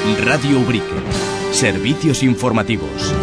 Radio Ubrique. Servicios informativos.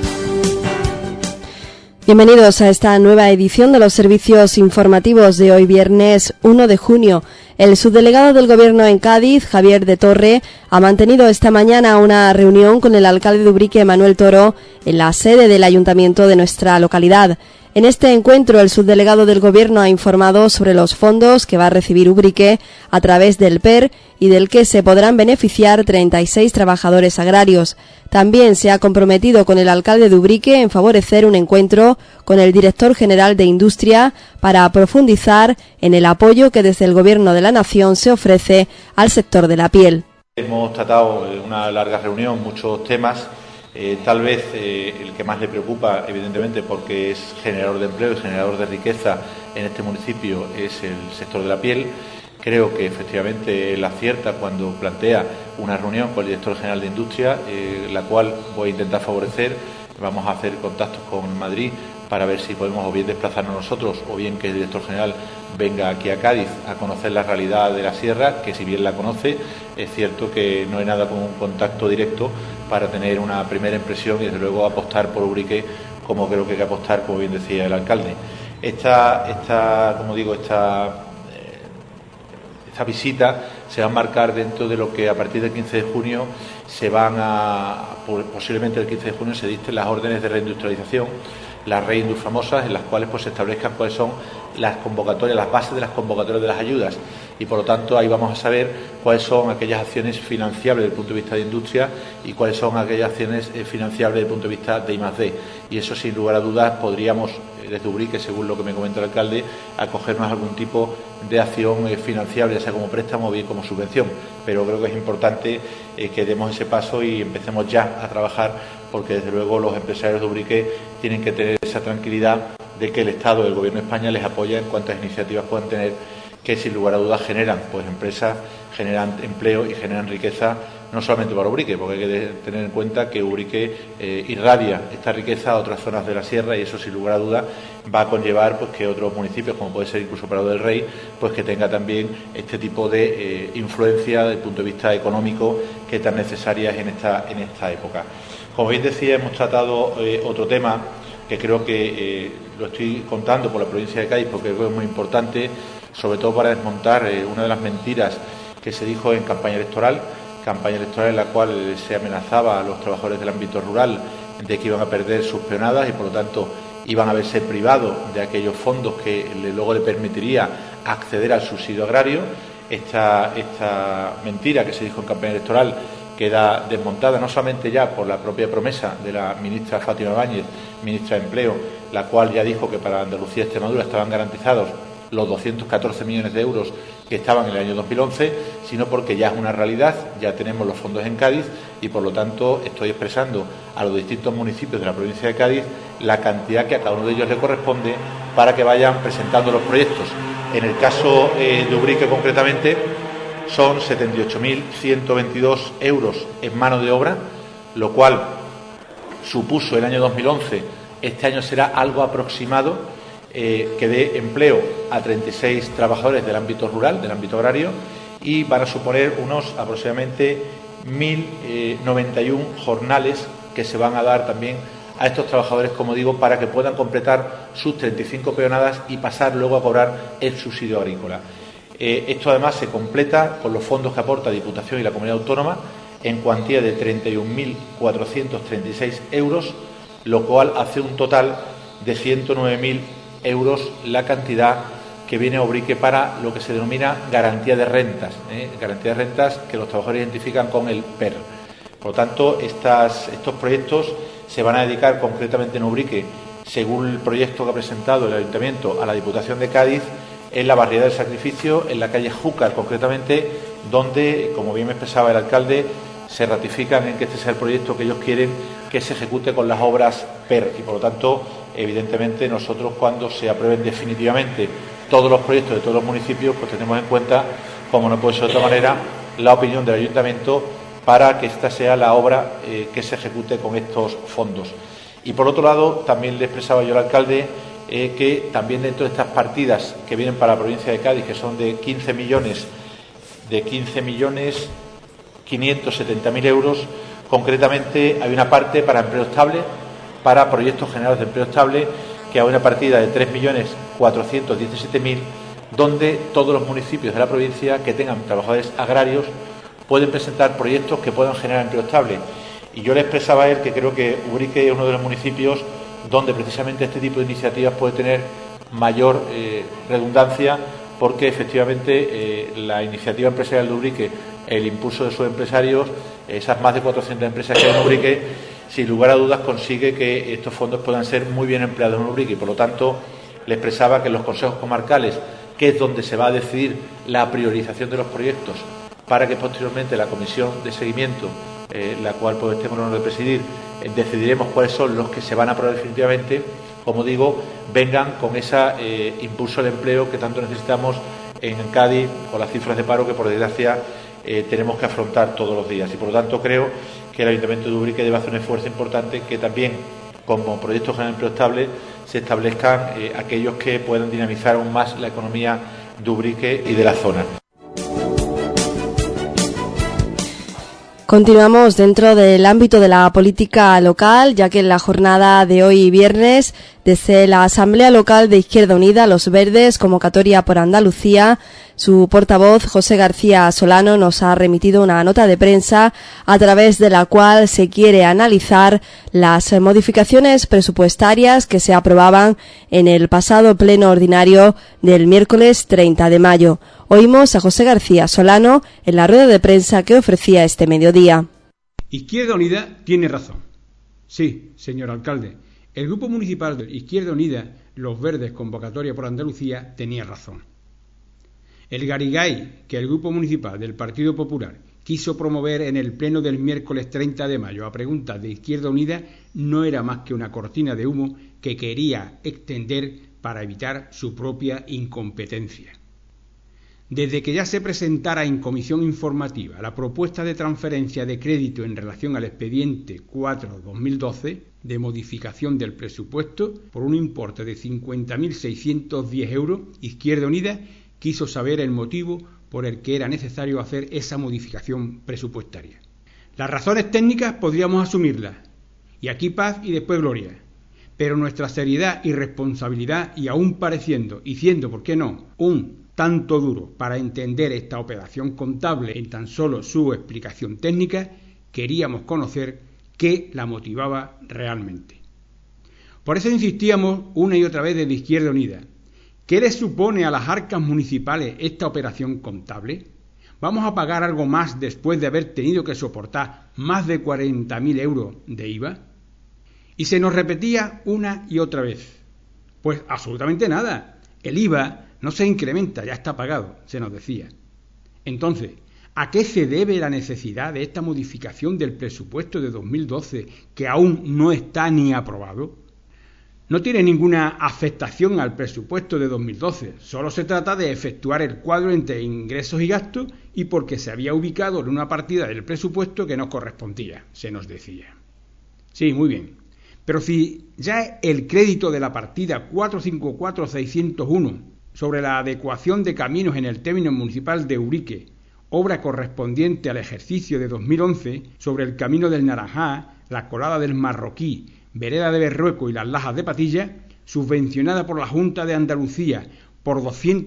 Bienvenidos a esta nueva edición de los servicios informativos de hoy viernes 1 de junio. El subdelegado del Gobierno en Cádiz, Javier de Torre, ha mantenido esta mañana una reunión con el alcalde de Ubrique, Manuel Toro, en la sede del ayuntamiento de nuestra localidad. En este encuentro, el subdelegado del Gobierno ha informado sobre los fondos que va a recibir Ubrique a través del PER y del que se podrán beneficiar 36 trabajadores agrarios. También se ha comprometido con el alcalde de Ubrique en favorecer un encuentro con el director general de Industria para profundizar en el apoyo que desde el Gobierno de la Nación se ofrece al sector de la piel. Hemos tratado en una larga reunión muchos temas. Tal vez el que más le preocupa, evidentemente, porque es generador de empleo y generador de riqueza en este municipio, es el sector de la piel. Creo que efectivamente él acierta cuando plantea una reunión con el director general de Industria, la cual voy a intentar favorecer. Vamos a hacer contactos con Madrid para ver si podemos o bien desplazarnos nosotros o bien que el director general venga aquí a Cádiz a conocer la realidad de la sierra, que si bien la conoce, es cierto que no hay nada como un contacto directo para tener una primera impresión y desde luego apostar por Ubrique como creo que hay que apostar, como bien decía el alcalde. Esta visita se va a marcar dentro de lo que a partir del 15 de junio posiblemente el 15 de junio se dicten las órdenes de reindustrialización, las famosas, en las cuales pues se establezcan cuáles son las convocatorias, las bases de las convocatorias de las ayudas, y por lo tanto ahí vamos a saber cuáles son aquellas acciones financiables desde el punto de vista de industria y cuáles son aquellas acciones financiables desde el punto de vista de I+D, y eso sin lugar a dudas podríamos desde Ubrique, según lo que me comenta el alcalde, acogernos a algún tipo de acción financiable, ya sea como préstamo o bien como subvención, pero creo que es importante que demos ese paso y empecemos ya a trabajar, porque desde luego los empresarios de Ubrique tienen que tener esa tranquilidad de que el Estado, el Gobierno de España les apoya en cuantas iniciativas puedan tener, que sin lugar a dudas generan pues empresas, generan empleo y generan riqueza, no solamente para Ubrique, porque hay que tener en cuenta que Ubrique irradia esta riqueza a otras zonas de la sierra, y eso sin lugar a dudas va a conllevar pues que otros municipios, como puede ser incluso Prado del Rey, pues que tenga también este tipo de influencia desde el punto de vista económico que tan necesaria es en esta época. Como bien decía, hemos tratado otro tema que creo que lo estoy contando por la provincia de Cádiz porque creo que es muy importante, sobre todo para desmontar una de las mentiras que se dijo en campaña electoral en la cual se amenazaba a los trabajadores del ámbito rural de que iban a perder sus peonadas y por lo tanto iban a verse privados de aquellos fondos que luego le permitiría acceder al subsidio agrario. Esta mentira que se dijo en campaña electoral queda desmontada no solamente ya por la propia promesa de la ministra Fátima Báñez, ministra de Empleo, la cual ya dijo que para Andalucía y Extremadura estaban garantizados los 214 millones de euros que estaban en el año 2011, sino porque ya es una realidad, ya tenemos los fondos en Cádiz y por lo tanto estoy expresando a los distintos municipios de la provincia de Cádiz la cantidad que a cada uno de ellos le corresponde para que vayan presentando los proyectos. En el caso de Ubrique concretamente son 78.122 euros en mano de obra, lo cual supuso el año 2011, este año será algo aproximado, que dé empleo a 36 trabajadores del ámbito rural, del ámbito agrario, y van a suponer unos aproximadamente 1.091 jornales que se van a dar también a estos trabajadores, como digo, para que puedan completar sus 35 peonadas y pasar luego a cobrar el subsidio agrícola. Esto además se completa con los fondos que aporta Diputación y la Comunidad Autónoma en cuantía de 31.436 euros, lo cual hace un total de 109.000 euros la cantidad que viene a Ubrique para lo que se denomina garantía de rentas, garantía de rentas que los trabajadores identifican con el PER. Por lo tanto, estos proyectos se van a dedicar concretamente en Ubrique, según el proyecto que ha presentado el Ayuntamiento a la Diputación de Cádiz, en la barriada del Sacrificio, en la calle Júcar concretamente, donde, como bien me expresaba el alcalde, se ratifican en que este sea el proyecto que ellos quieren que se ejecute con las obras PER y por lo tanto, evidentemente, nosotros cuando se aprueben definitivamente todos los proyectos de todos los municipios, pues tenemos en cuenta, como no puede ser de otra manera, la opinión del Ayuntamiento para que esta sea la obra que se ejecute con estos fondos. Y por otro lado, también le expresaba yo al alcalde que también dentro de estas partidas que vienen para la provincia de Cádiz, que son de 15 millones 570.000 euros. Concretamente hay una parte para empleo estable, para proyectos generales de empleo estable, que hay una partida de 3.417.000, donde todos los municipios de la provincia que tengan trabajadores agrarios pueden presentar proyectos que puedan generar empleo estable. Y yo le expresaba a él que creo que Ubrique es uno de los municipios donde precisamente este tipo de iniciativas puede tener mayor redundancia, porque efectivamente la iniciativa empresarial de Ubrique, el impulso de sus empresarios, esas más de 400 empresas que hay en Ubrique, sin lugar a dudas consigue que estos fondos puedan ser muy bien empleados en Ubrique. Y por lo tanto le expresaba que en los consejos comarcales, que es donde se va a decidir la priorización de los proyectos, para que posteriormente la comisión de seguimiento, la cual pues tengo el honor de presidir, decidiremos cuáles son los que se van a aprobar definitivamente, como digo, vengan con ese impulso al empleo que tanto necesitamos en Cádiz, con las cifras de paro que por desgracia tenemos que afrontar todos los días. Y por lo tanto creo que el Ayuntamiento de Ubrique debe hacer un esfuerzo importante, que también como proyectos de empleo estable se establezcan aquellos que puedan dinamizar aún más la economía de Ubrique y de la zona. Continuamos dentro del ámbito de la política local, ya que en la jornada de hoy viernes, desde la Asamblea Local de Izquierda Unida, Los Verdes, convocatoria por Andalucía, su portavoz, José García Solano, nos ha remitido una nota de prensa a través de la cual se quiere analizar las modificaciones presupuestarias que se aprobaban en el pasado pleno ordinario del miércoles 30 de mayo. Oímos a José García Solano en la rueda de prensa que ofrecía este mediodía. Izquierda Unida tiene razón. Sí, señor alcalde, el Grupo Municipal de Izquierda Unida, Los Verdes, convocatoria por Andalucía, tenía razón. El garigay que el Grupo Municipal del Partido Popular quiso promover en el pleno del miércoles 30 de mayo a preguntas de Izquierda Unida no era más que una cortina de humo que quería extender para evitar su propia incompetencia. Desde que ya se presentara en comisión informativa la propuesta de transferencia de crédito en relación al expediente 4/2012 de modificación del presupuesto por un importe de 50.610 euros, Izquierda Unida quiso saber el motivo por el que era necesario hacer esa modificación presupuestaria. Las razones técnicas podríamos asumirlas, y aquí paz y después gloria, pero nuestra seriedad y responsabilidad, y aún pareciendo y siendo, ¿por qué no?, un tanto duro para entender esta operación contable en tan solo su explicación técnica, queríamos conocer qué la motivaba realmente. Por eso insistíamos una y otra vez desde Izquierda Unida. ¿Qué le supone a las arcas municipales esta operación contable? ¿Vamos a pagar algo más después de haber tenido que soportar más de 40.000 euros de IVA? Y se nos repetía una y otra vez. Pues absolutamente nada. El IVA no se incrementa, ya está pagado, se nos decía. Entonces, ¿a qué se debe la necesidad de esta modificación del presupuesto de 2012 que aún no está ni aprobado? No tiene ninguna afectación al presupuesto de 2012, solo se trata de efectuar el cuadro entre ingresos y gastos y porque se había ubicado en una partida del presupuesto que no correspondía, se nos decía. Sí, muy bien, pero si ya el crédito de la partida 454.601 sobre la adecuación de caminos en el término municipal de Ubrique, obra correspondiente al ejercicio de 2011 sobre el camino del Naranjá, la colada del Marroquí, vereda de Berrueco y las Lajas de Patilla, subvencionada por la Junta de Andalucía por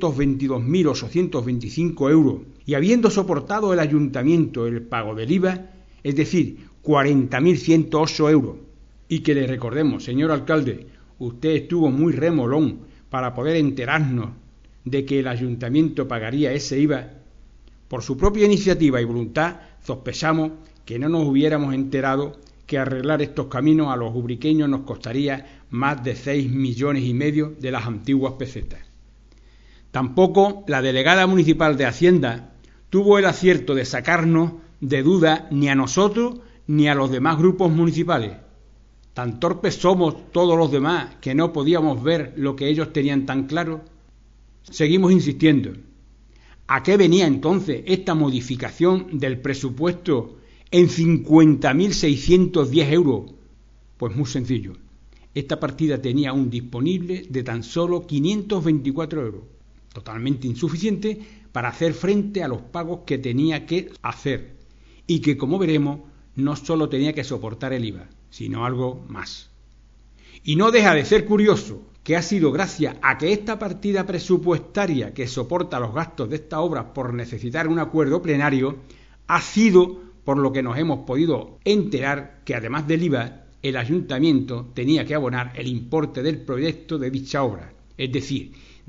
222.825 euros y habiendo soportado el ayuntamiento el pago del IVA, es decir, 40.108 euros. Y que le recordemos, señor alcalde, usted estuvo muy remolón para poder enterarnos de que el ayuntamiento pagaría ese IVA. Por su propia iniciativa y voluntad, sospechamos que no nos hubiéramos enterado que arreglar estos caminos a los ubriqueños nos costaría más de 6,5 millones de las antiguas pesetas. Tampoco la delegada municipal de Hacienda tuvo el acierto de sacarnos de duda ni a nosotros ni a los demás grupos municipales. ¿Tan torpes somos todos los demás que no podíamos ver lo que ellos tenían tan claro? Seguimos insistiendo. ¿A qué venía entonces esta modificación del presupuesto en 50.610 euros? Pues muy sencillo. Esta partida tenía un disponible de tan solo 524 euros, totalmente insuficiente para hacer frente a los pagos que tenía que hacer y que, como veremos, no solo tenía que soportar el IVA, sino algo más. Y no deja de ser curioso que ha sido gracias a que esta partida presupuestaria que soporta los gastos de esta obra por necesitar un acuerdo plenario, ha sido por lo que nos hemos podido enterar que además del IVA, el ayuntamiento tenía que abonar el importe del proyecto de dicha obra, es decir,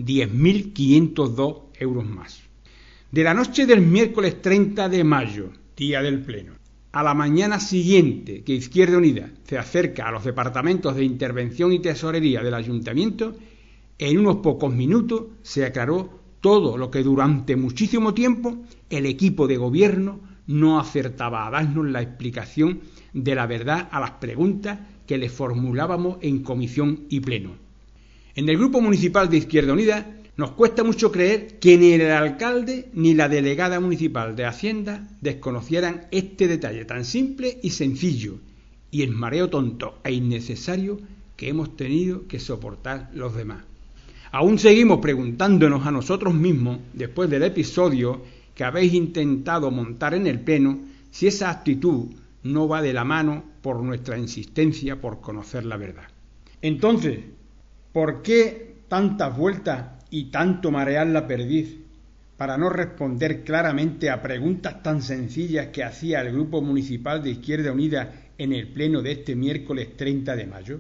10.502 euros más. De la noche del miércoles 30 de mayo, día del Pleno, a la mañana siguiente que Izquierda Unida se acerca a los departamentos de intervención y tesorería del ayuntamiento, en unos pocos minutos se aclaró todo lo que durante muchísimo tiempo el equipo de gobierno no acertaba a darnos la explicación de la verdad a las preguntas que le formulábamos en comisión y pleno. En el Grupo Municipal de Izquierda Unida nos cuesta mucho creer que ni el alcalde ni la delegada municipal de Hacienda desconocieran este detalle tan simple y sencillo y el mareo tonto e innecesario que hemos tenido que soportar los demás. Aún seguimos preguntándonos a nosotros mismos, después del episodio que habéis intentado montar en el Pleno, si esa actitud no va de la mano por nuestra insistencia por conocer la verdad. Entonces, ¿por qué tantas vueltas y tanto marear la perdiz para no responder claramente a preguntas tan sencillas que hacía el Grupo Municipal de Izquierda Unida en el Pleno de este miércoles 30 de mayo?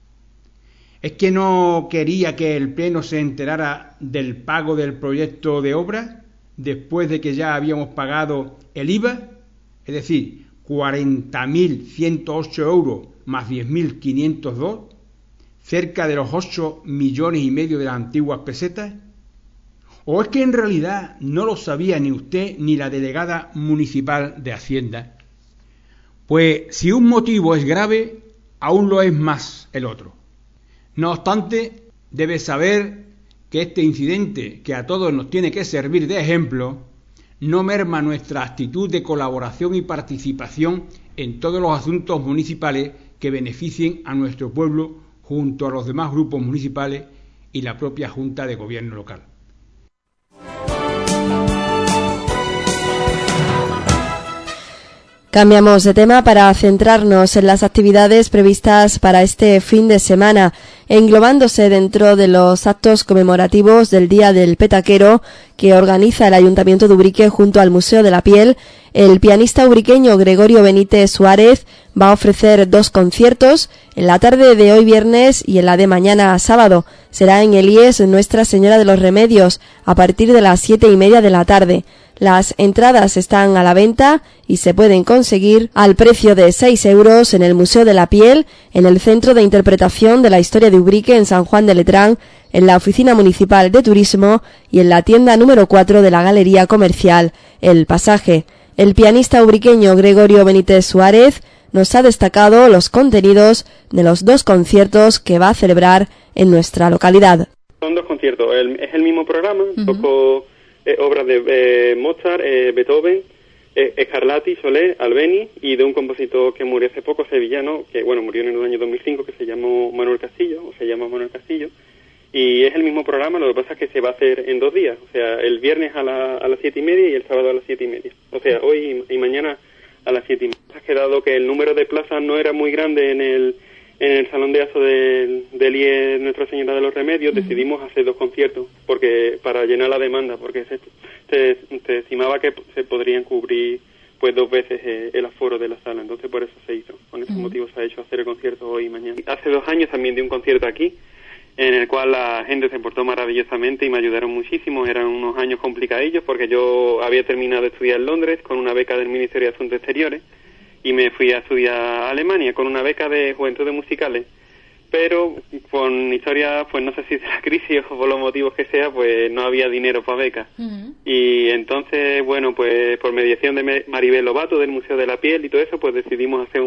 ¿Es que no quería que el Pleno se enterara del pago del proyecto de obra después de que ya habíamos pagado el IVA? Es decir, 40.108 euros más 10.502, cerca de los 8,5 millones de las antiguas pesetas. ¿O es que en realidad no lo sabía ni usted ni la delegada municipal de Hacienda? Pues si un motivo es grave, aún lo es más el otro. No obstante, debe saber que este incidente, que a todos nos tiene que servir de ejemplo, no merma nuestra actitud de colaboración y participación en todos los asuntos municipales que beneficien a nuestro pueblo junto a los demás grupos municipales y la propia Junta de Gobierno local. Cambiamos de tema para centrarnos en las actividades previstas para este fin de semana, englobándose dentro de los actos conmemorativos del Día del Petaquero que organiza el Ayuntamiento de Ubrique junto al Museo de la Piel. El pianista ubriqueño Gregorio Benítez Suárez va a ofrecer 2 conciertos en la tarde de hoy viernes y en la de mañana sábado. Será en el IES Nuestra Señora de los Remedios a partir de las 7:30 de la tarde. Las entradas están a la venta y se pueden conseguir al precio de 6 euros en el Museo de la Piel, en el Centro de Interpretación de la Historia de Ubrique en San Juan de Letrán, en la Oficina Municipal de Turismo y en la tienda número 4 de la Galería Comercial El Pasaje. El pianista ubriqueño Gregorio Benítez Suárez nos ha destacado los contenidos de los 2 conciertos que va a celebrar en nuestra localidad. Son 2 conciertos, es el mismo programa, toco obras de Mozart, Beethoven, Scarlatti, Soler, Albeni y de un compositor que murió hace poco, sevillano, que murió en el año 2005, que se llamó Manuel Castillo, o se llama Manuel Castillo, y es el mismo programa, lo que pasa es que se va a hacer en 2 días, o sea, el viernes a las 7:30 y el sábado a las 7:30, o sea, hoy y mañana a las 7:30. Ha quedado que el número de plazas no era muy grande en el Salón de Aso del IE Nuestra Señora de los Remedios, decidimos hacer 2 conciertos porque para llenar la demanda, porque se estimaba que se podrían cubrir pues 2 veces el aforo de la sala, entonces por eso se hizo. Con ese motivo se ha hecho hacer el concierto hoy y mañana. Hace 2 años también di un concierto aquí, en el cual la gente se portó maravillosamente y me ayudaron muchísimo. Eran unos años complicadillos porque yo había terminado de estudiar en Londres con una beca del Ministerio de Asuntos Exteriores y me fui a estudiar a Alemania con una beca de Juventudes Musicales, pero con historia, pues no sé si de la crisis o por los motivos que sea, pues no había dinero para becas. Y entonces, pues por mediación de Maribel Lobato del Museo de la Piel y todo eso, pues decidimos hacer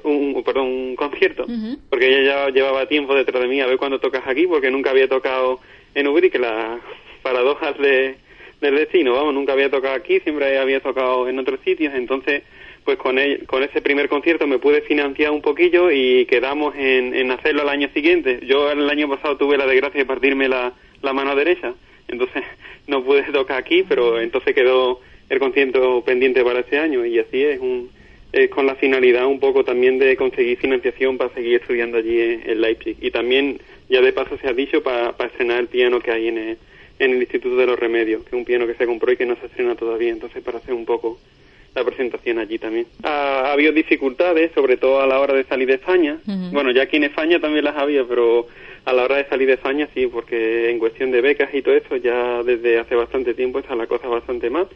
un concierto, porque ella ya llevaba tiempo detrás de mí, a ver cuándo tocas aquí, porque nunca había tocado en Ubrique, las paradojas del destino, nunca había tocado aquí, siempre había tocado en otros sitios. Entonces pues con ese primer concierto me pude financiar un poquillo y quedamos en hacerlo al año siguiente. Yo el año pasado tuve la desgracia de partirme la mano derecha, entonces no pude tocar aquí, pero entonces quedó el concierto pendiente para este año, y así es con la finalidad un poco también de conseguir financiación para seguir estudiando allí en Leipzig, y también ya de paso se ha dicho para estrenar el piano que hay en el Instituto de los Remedios, que es un piano que se compró y que no se estrena todavía, entonces para hacer un poco la presentación allí también. Ha habido dificultades, sobre todo a la hora de salir de España. Bueno, ya aquí en España también las había, pero a la hora de salir de España sí, porque en cuestión de becas y todo eso ya desde hace bastante tiempo está la cosa bastante mal.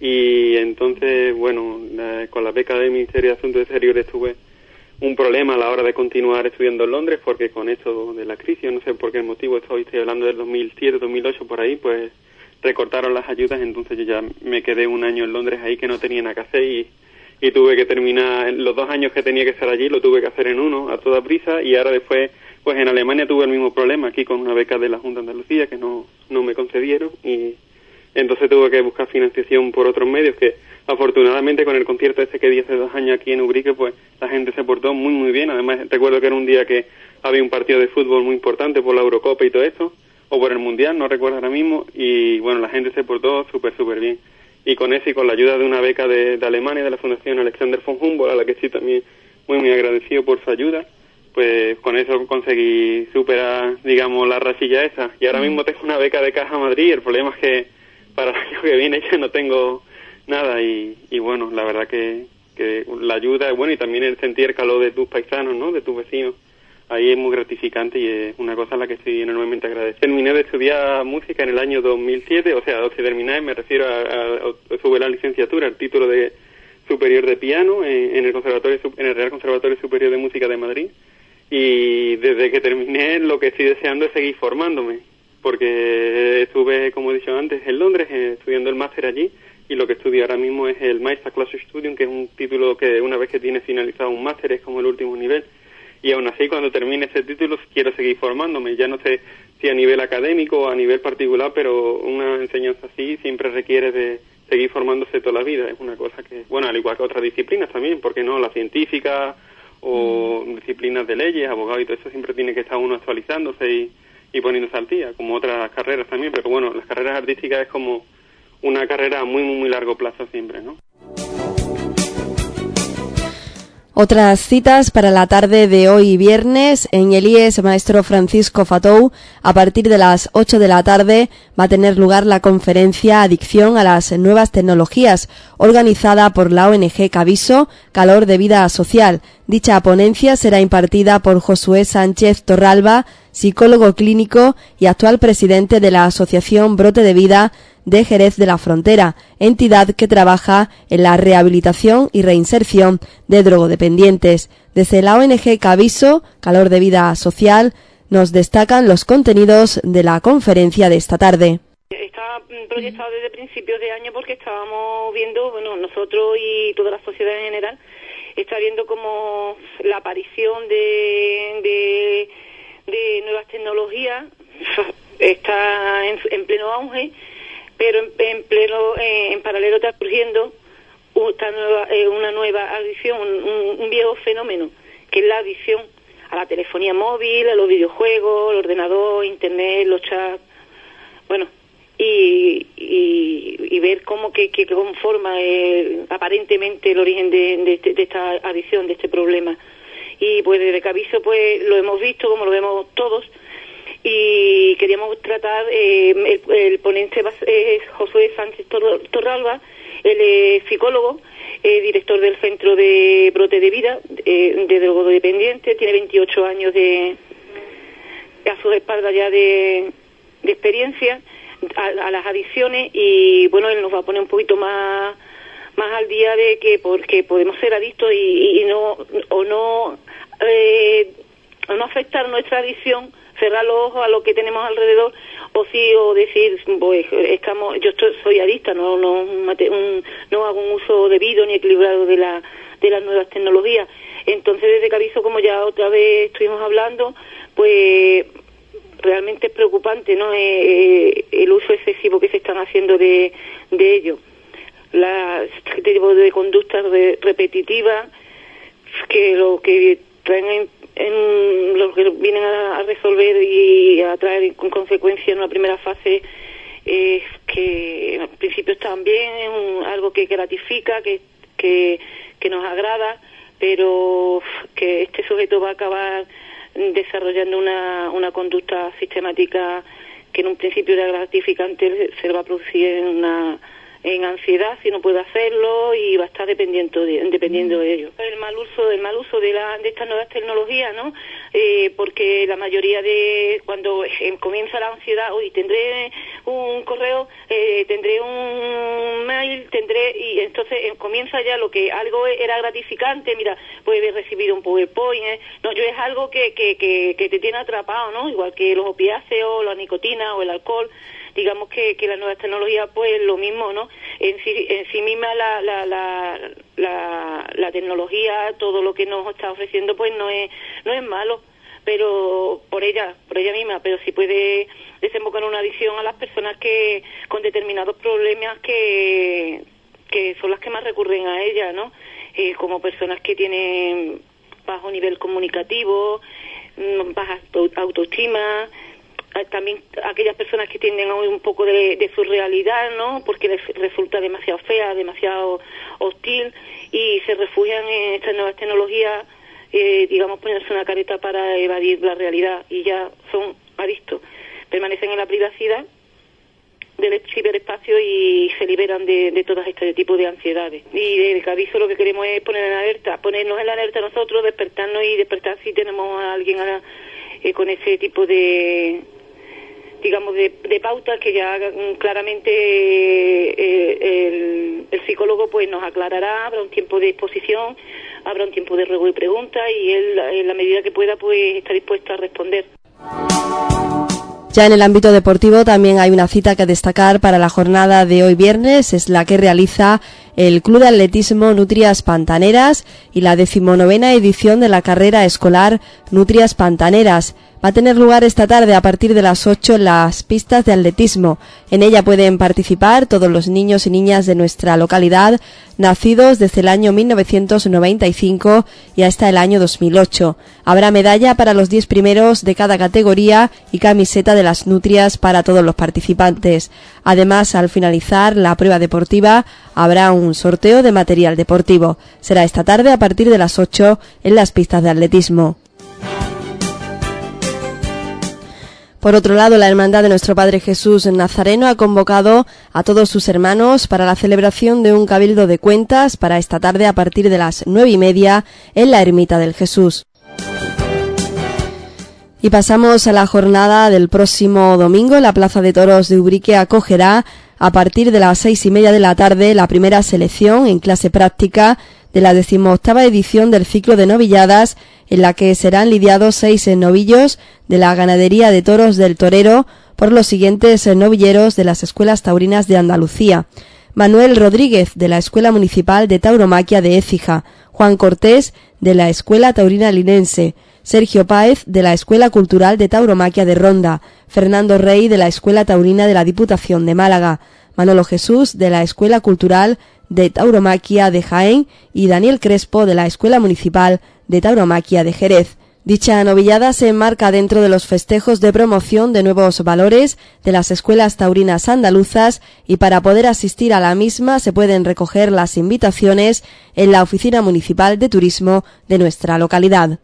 Y entonces, bueno, con la beca del Ministerio de Asuntos Exteriores tuve un problema a la hora de continuar estudiando en Londres, porque con esto de la crisis, no sé por qué motivo, estoy hablando del 2007, 2008, por ahí, pues recortaron las ayudas, entonces yo ya me quedé un año en Londres ahí que no tenía nada que hacer y tuve que terminar los 2 años que tenía que estar allí, lo tuve que hacer en uno, a toda prisa, y ahora después, pues en Alemania tuve el mismo problema, aquí con una beca de la Junta de Andalucía que no me concedieron, y entonces tuve que buscar financiación por otros medios, que afortunadamente con el concierto ese que di hace 2 años aquí en Ubrique, pues la gente se portó muy muy bien. Además recuerdo que era un día que había un partido de fútbol muy importante por la Eurocopa y todo eso, o por el Mundial, no recuerdo ahora mismo, y bueno, la gente se portó súper bien. Y con eso y con la ayuda de una beca de Alemania, de la Fundación Alexander von Humboldt, a la que estoy también muy agradecido por su ayuda, pues con eso conseguí superar, digamos, la rachilla esa. Y ahora mismo tengo una beca de Caja Madrid. El problema es que para el año que viene ya no tengo nada, y bueno, la verdad que la ayuda, bueno, y también el sentir el calor de tus paisanos, ¿no?, de tus vecinos, ahí es muy gratificante y es una cosa a la que estoy enormemente agradecido. Terminé de estudiar música en el año 2007, o sea, si terminé me refiero a tuve la licenciatura, el título de superior de piano en el Real Conservatorio Superior de Música de Madrid, y desde que terminé lo que estoy deseando es seguir formándome, porque estuve, como he dicho antes, en Londres estudiando el máster allí, y lo que estudio ahora mismo es el Meisterklasse-Studium, que es un título que una vez que tienes finalizado un máster es como el último nivel, y aún así cuando termine ese título quiero seguir formándome. Ya no sé si a nivel académico o a nivel particular, pero una enseñanza así siempre requiere de seguir formándose toda la vida. Es una cosa que, bueno, al igual que otras disciplinas también, porque no, la científica o disciplinas de leyes, abogados y todo eso, siempre tiene que estar uno actualizándose y poniéndose al día, como otras carreras también, pero bueno, las carreras artísticas es como una carrera a muy largo plazo siempre, ¿no? Otras citas para la tarde de hoy viernes. En el IES Maestro Francisco Fatou, a partir de las 8 de la tarde, va a tener lugar la conferencia Adicción a las Nuevas Tecnologías, organizada por la ONG Caviso, Calor de Vida Social. Dicha ponencia será impartida por Josué Sánchez Torralba, psicólogo clínico y actual presidente de la Asociación Brote de Vida de Jerez de la Frontera, entidad que trabaja en la rehabilitación y reinserción de drogodependientes. Desde la ONG Caviso, Calor de Vida Social, nos destacan los contenidos de la conferencia de esta tarde. Está proyectado desde principios de año porque estábamos viendo, bueno, nosotros y toda la sociedad en general, está viendo como la aparición de nuevas tecnologías está en pleno auge, pero en paralelo está surgiendo una nueva adicción, un viejo fenómeno, que es la adicción a la telefonía móvil, a los videojuegos, al ordenador, internet, los chats, bueno, y ver cómo que conforma aparentemente el origen de esta adicción, de este problema. Y pues desde Caviso pues lo hemos visto, como lo vemos todos, y queríamos tratar, el ponente es Josué Sánchez Torralba, él es psicólogo, director del Centro de Brote de Vida de drogodependiente, tiene 28 años a su espalda ya de experiencia a las adicciones, y bueno, él nos va a poner un poquito más al día de que porque podemos ser adictos y no afectar nuestra adicción, cerrar los ojos a lo que tenemos alrededor, o decir, pues yo soy adicta, no hago un uso debido ni equilibrado de las nuevas tecnologías. Entonces desde Caviso, como ya otra vez estuvimos hablando, pues realmente es preocupante, ¿no?, el uso excesivo que se están haciendo de ello, este tipo de conductas repetitivas que lo que traen en lo que vienen a resolver y a traer con consecuencia en una primera fase que en principio están bien, es algo que gratifica, que nos agrada, pero que este sujeto va a acabar desarrollando una conducta sistemática que en un principio era gratificante, se va a producir en ansiedad si no puede hacerlo, y va a estar dependiendo de ello. El mal uso de estas nuevas tecnologías, ¿no? Porque la mayoría de cuando comienza la ansiedad, hoy tendré un correo, tendré un mail, y entonces comienza ya lo que algo era gratificante. Mira, pues he recibido un PowerPoint, no, yo es algo que te tiene atrapado, ¿no? Igual que los opiáceos, la nicotina o el alcohol. Digamos que las nuevas tecnologías, pues lo mismo, ¿no? En sí misma la tecnología, todo lo que nos está ofreciendo, pues no es malo, pero por ella misma, pero sí puede desembocar en una adicción a las personas que con determinados problemas que son las que más recurren a ella, ¿no? Como personas que tienen bajo nivel comunicativo, baja autoestima. También aquellas personas que tienden a un poco de su realidad, ¿no? Porque les resulta demasiado fea, demasiado hostil, y se refugian en estas nuevas tecnologías, digamos, ponerse una careta para evadir la realidad, y ya son adictos. Permanecen en la privacidad del ciberespacio y se liberan de todas este tipo de ansiedades. Y de Caviso lo que queremos es ponernos en la alerta nosotros, despertarnos y despertar si tenemos a alguien con ese tipo de pautas que ya claramente el psicólogo pues nos aclarará. Habrá un tiempo de exposición, habrá un tiempo de ruego y pregunta, y él, en la medida que pueda, pues está dispuesto a responder. Ya en el ámbito deportivo también hay una cita que destacar para la jornada de hoy viernes, es la que realiza el Club de Atletismo Nutrias Pantaneras y la 19ª edición de la carrera escolar Nutrias Pantaneras. Va a tener lugar esta tarde a partir de las 8 en las pistas de atletismo. En ella pueden participar todos los niños y niñas de nuestra localidad, nacidos desde el año 1995 y hasta el año 2008. Habrá medalla para los 10 primeros de cada categoría y camiseta de las Nutrias para todos los participantes. Además, al finalizar la prueba deportiva, habrá un sorteo de material deportivo. Será esta tarde a partir de las 8 en las pistas de atletismo. Por otro lado, la Hermandad de Nuestro Padre Jesús Nazareno ha convocado a todos sus hermanos para la celebración de un cabildo de cuentas para esta tarde a partir de las 9:30 en la Ermita del Jesús. Y pasamos a la jornada del próximo domingo. La Plaza de Toros de Ubrique acogerá a partir de las 6:30 de la tarde la primera selección en clase práctica de la 18ª edición del ciclo de novilladas, en la que serán lidiados 6 novillos de la ganadería de toros del Torero por los siguientes novilleros de las escuelas taurinas de Andalucía: Manuel Rodríguez, de la Escuela Municipal de Tauromaquia de Écija; Juan Cortés, de la Escuela Taurina Linense; Sergio Páez, de la Escuela Cultural de Tauromaquia de Ronda; Fernando Rey, de la Escuela Taurina de la Diputación de Málaga; Manolo Jesús, de la Escuela Cultural de Tauromaquia de Jaén; y Daniel Crespo, de la Escuela Municipal de Tauromaquia de Jerez. Dicha novillada se enmarca dentro de los festejos de promoción de nuevos valores de las escuelas taurinas andaluzas, y para poder asistir a la misma se pueden recoger las invitaciones en la Oficina Municipal de Turismo de nuestra localidad.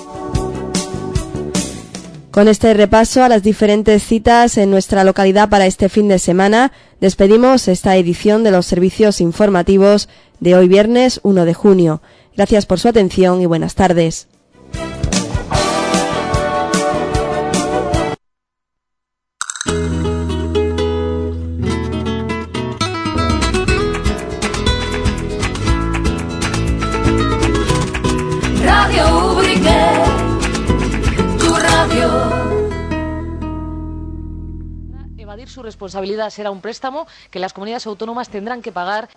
Con este repaso a las diferentes citas en nuestra localidad para este fin de semana, despedimos esta edición de los servicios informativos de hoy viernes 1 de junio. Gracias por su atención y buenas tardes. Radio Ubrique, tu radio. Evadir su responsabilidad será un préstamo que las comunidades autónomas tendrán que pagar